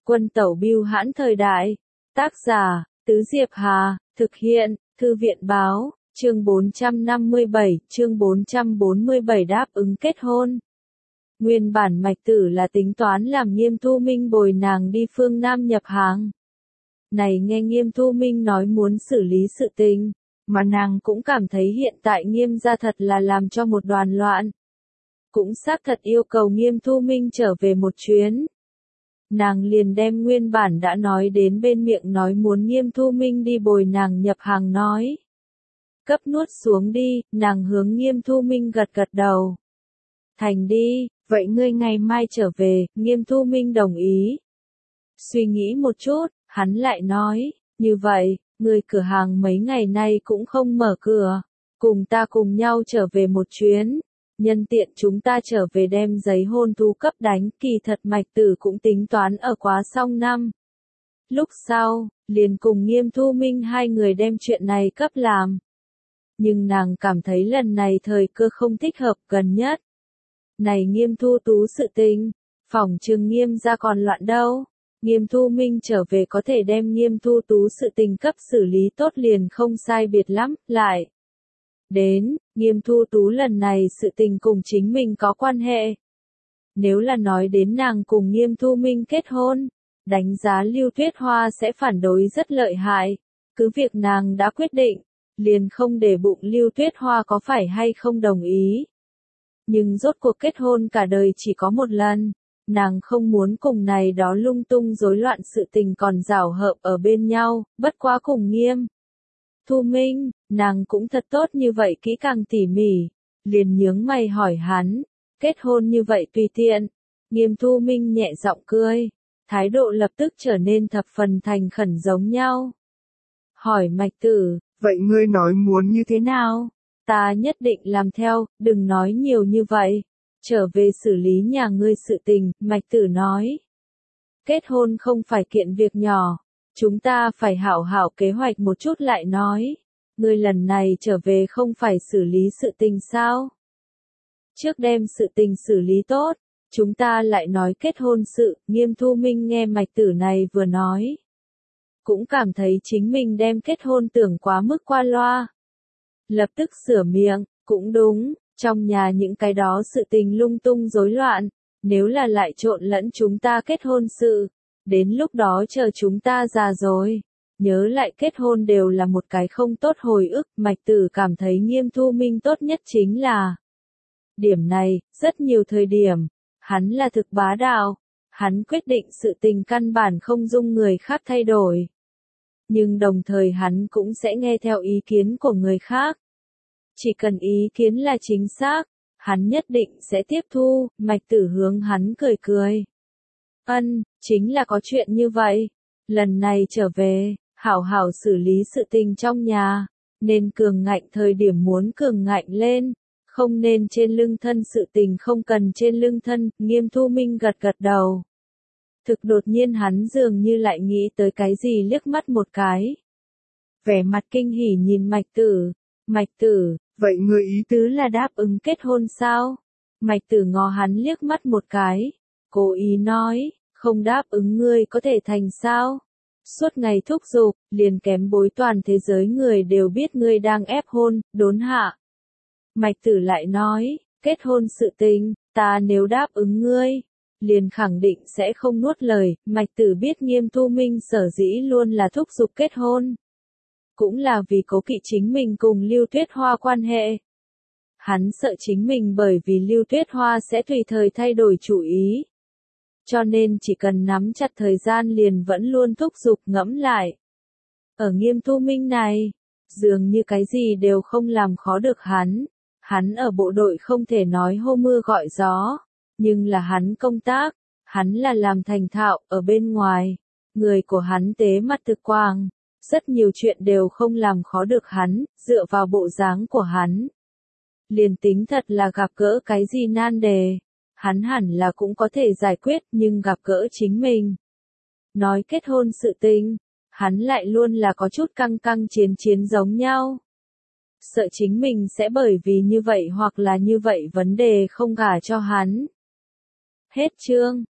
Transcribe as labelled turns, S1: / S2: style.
S1: Quân tẩu bưu hãn thời đại. Tác giả, Tứ Diệp Hà, thực hiện, Thư viện báo, chương 447 đáp ứng kết hôn. Nguyên bản Mạch Tử là tính toán làm Nghiêm Thu Minh bồi nàng đi phương Nam nhập hàng. Này nghe Nghiêm Thu Minh nói muốn xử lý sự tình, mà nàng cũng cảm thấy hiện tại Nghiêm gia thật là làm cho một đoàn loạn. Cũng xác thật yêu cầu Nghiêm Thu Minh trở về một chuyến. Nàng liền đem nguyên bản đã nói đến bên miệng nói muốn Nghiêm Thu Minh đi bồi nàng nhập hàng nói. Cấp nuốt xuống đi, nàng hướng Nghiêm Thu Minh gật gật đầu. Thành đi, vậy ngươi ngày mai trở về, Nghiêm Thu Minh đồng ý. Suy nghĩ một chút, hắn lại nói, như vậy, người cửa hàng mấy ngày nay cũng không mở cửa, cùng ta cùng nhau trở về một chuyến. Nhân tiện chúng ta trở về đem giấy hôn thú cấp đánh, kỳ thật Mạch Tử cũng tính toán ở quá xong năm. Lúc sau, liền cùng Nghiêm Thu Minh hai người đem chuyện này cấp làm. Nhưng nàng cảm thấy lần này thời cơ không thích hợp gần nhất. Này Nghiêm Thu Tú sự tình, phỏng chừng Nghiêm gia còn loạn đâu. Nghiêm Thu Minh trở về có thể đem Nghiêm Thu Tú sự tình cấp xử lý tốt liền không sai biệt lắm, lại. Đến, Nghiêm Thu Tú lần này sự tình cùng chính mình có quan hệ. Nếu là nói đến nàng cùng Nghiêm Thu Minh kết hôn, đánh giá Lưu Tuyết Hoa sẽ phản đối rất lợi hại. Cứ việc nàng đã quyết định, liền không để bụng Lưu Tuyết Hoa có phải hay không đồng ý. Nhưng rốt cuộc kết hôn cả đời chỉ có một lần, nàng không muốn cùng này đó lung tung rối loạn sự tình còn rảo hợp ở bên nhau, bất quá cùng Nghiêm Thu Minh, nàng cũng thật tốt như vậy kỹ càng tỉ mỉ, liền nhướng mày hỏi hắn, kết hôn như vậy tùy tiện. Nghiêm Thu Minh nhẹ giọng cười, thái độ lập tức trở nên thập phần thành khẩn giống nhau. Hỏi Mạch Tử, vậy ngươi nói muốn như thế nào? Ta nhất định làm theo, đừng nói nhiều như vậy. Trở về xử lý nhà ngươi sự tình, Mạch Tử nói. Kết hôn không phải kiện việc nhỏ. Chúng ta phải hảo hảo kế hoạch một chút lại nói. Ngươi lần này trở về không phải xử lý sự tình sao? Trước đem sự tình xử lý tốt, chúng ta lại nói kết hôn sự. Nghiêm Thu Minh nghe Mạch Tử này vừa nói. Cũng cảm thấy chính mình đem kết hôn tưởng quá mức qua loa. Lập tức sửa miệng, cũng đúng, trong nhà những cái đó sự tình lung tung rối loạn, nếu là lại trộn lẫn chúng ta kết hôn sự. Đến lúc đó chờ chúng ta già rồi, nhớ lại kết hôn đều là một cái không tốt hồi ức. Mạch Tử cảm thấy Nghiêm Thu Minh tốt nhất chính là điểm này, rất nhiều thời điểm, hắn là thực bá đạo, hắn quyết định sự tình căn bản không dung người khác thay đổi. Nhưng đồng thời hắn cũng sẽ nghe theo ý kiến của người khác. Chỉ cần ý kiến là chính xác, hắn nhất định sẽ tiếp thu. Mạch Tử hướng hắn cười cười. Chính là có chuyện như vậy. Lần này trở về, hảo hảo xử lý sự tình trong nhà, nên cường ngạnh thời điểm muốn cường ngạnh lên, không nên trên lưng thân sự tình không cần trên lưng thân. Nghiêm Thu Minh gật gật đầu. Thực đột nhiên hắn dường như lại nghĩ tới cái gì liếc mắt một cái. Vẻ mặt kinh hỉ nhìn Mạch Tử. Mạch Tử, vậy người ý tứ là đáp ứng kết hôn sao? Mạch Tử ngó hắn liếc mắt một cái. Cố ý nói, không đáp ứng ngươi có thể thành sao? Suốt ngày thúc giục, liền kém bối toàn thế giới người đều biết ngươi đang ép hôn, đốn hạ. Mạch Tử lại nói, kết hôn sự tình, ta nếu đáp ứng ngươi, liền khẳng định sẽ không nuốt lời. Mạch Tử biết Nghiêm Thu Minh sở dĩ luôn là thúc giục kết hôn. Cũng là vì cố kỵ chính mình cùng Lưu Tuyết Hoa quan hệ. Hắn sợ chính mình bởi vì Lưu Tuyết Hoa sẽ tùy thời thay đổi chủ ý. Cho nên chỉ cần nắm chặt thời gian liền vẫn luôn thúc giục ngẫm lại. Ở Nghiêm Thu Minh này, dường như cái gì đều không làm khó được hắn. Hắn ở bộ đội không thể nói hô mưa gọi gió, nhưng là hắn công tác, hắn là làm thành thạo ở bên ngoài. Người của hắn tế mặt thực quang, rất nhiều chuyện đều không làm khó được hắn, dựa vào bộ dáng của hắn. Liền tính thật là gặp gỡ cái gì nan đề, hắn hẳn là cũng có thể giải quyết, nhưng gặp gỡ chính mình. Nói kết hôn sự tình, hắn lại luôn là có chút căng căng chiến giống nhau. Sợ chính mình sẽ bởi vì như vậy hoặc là như vậy vấn đề không gả cho hắn. Hết chương.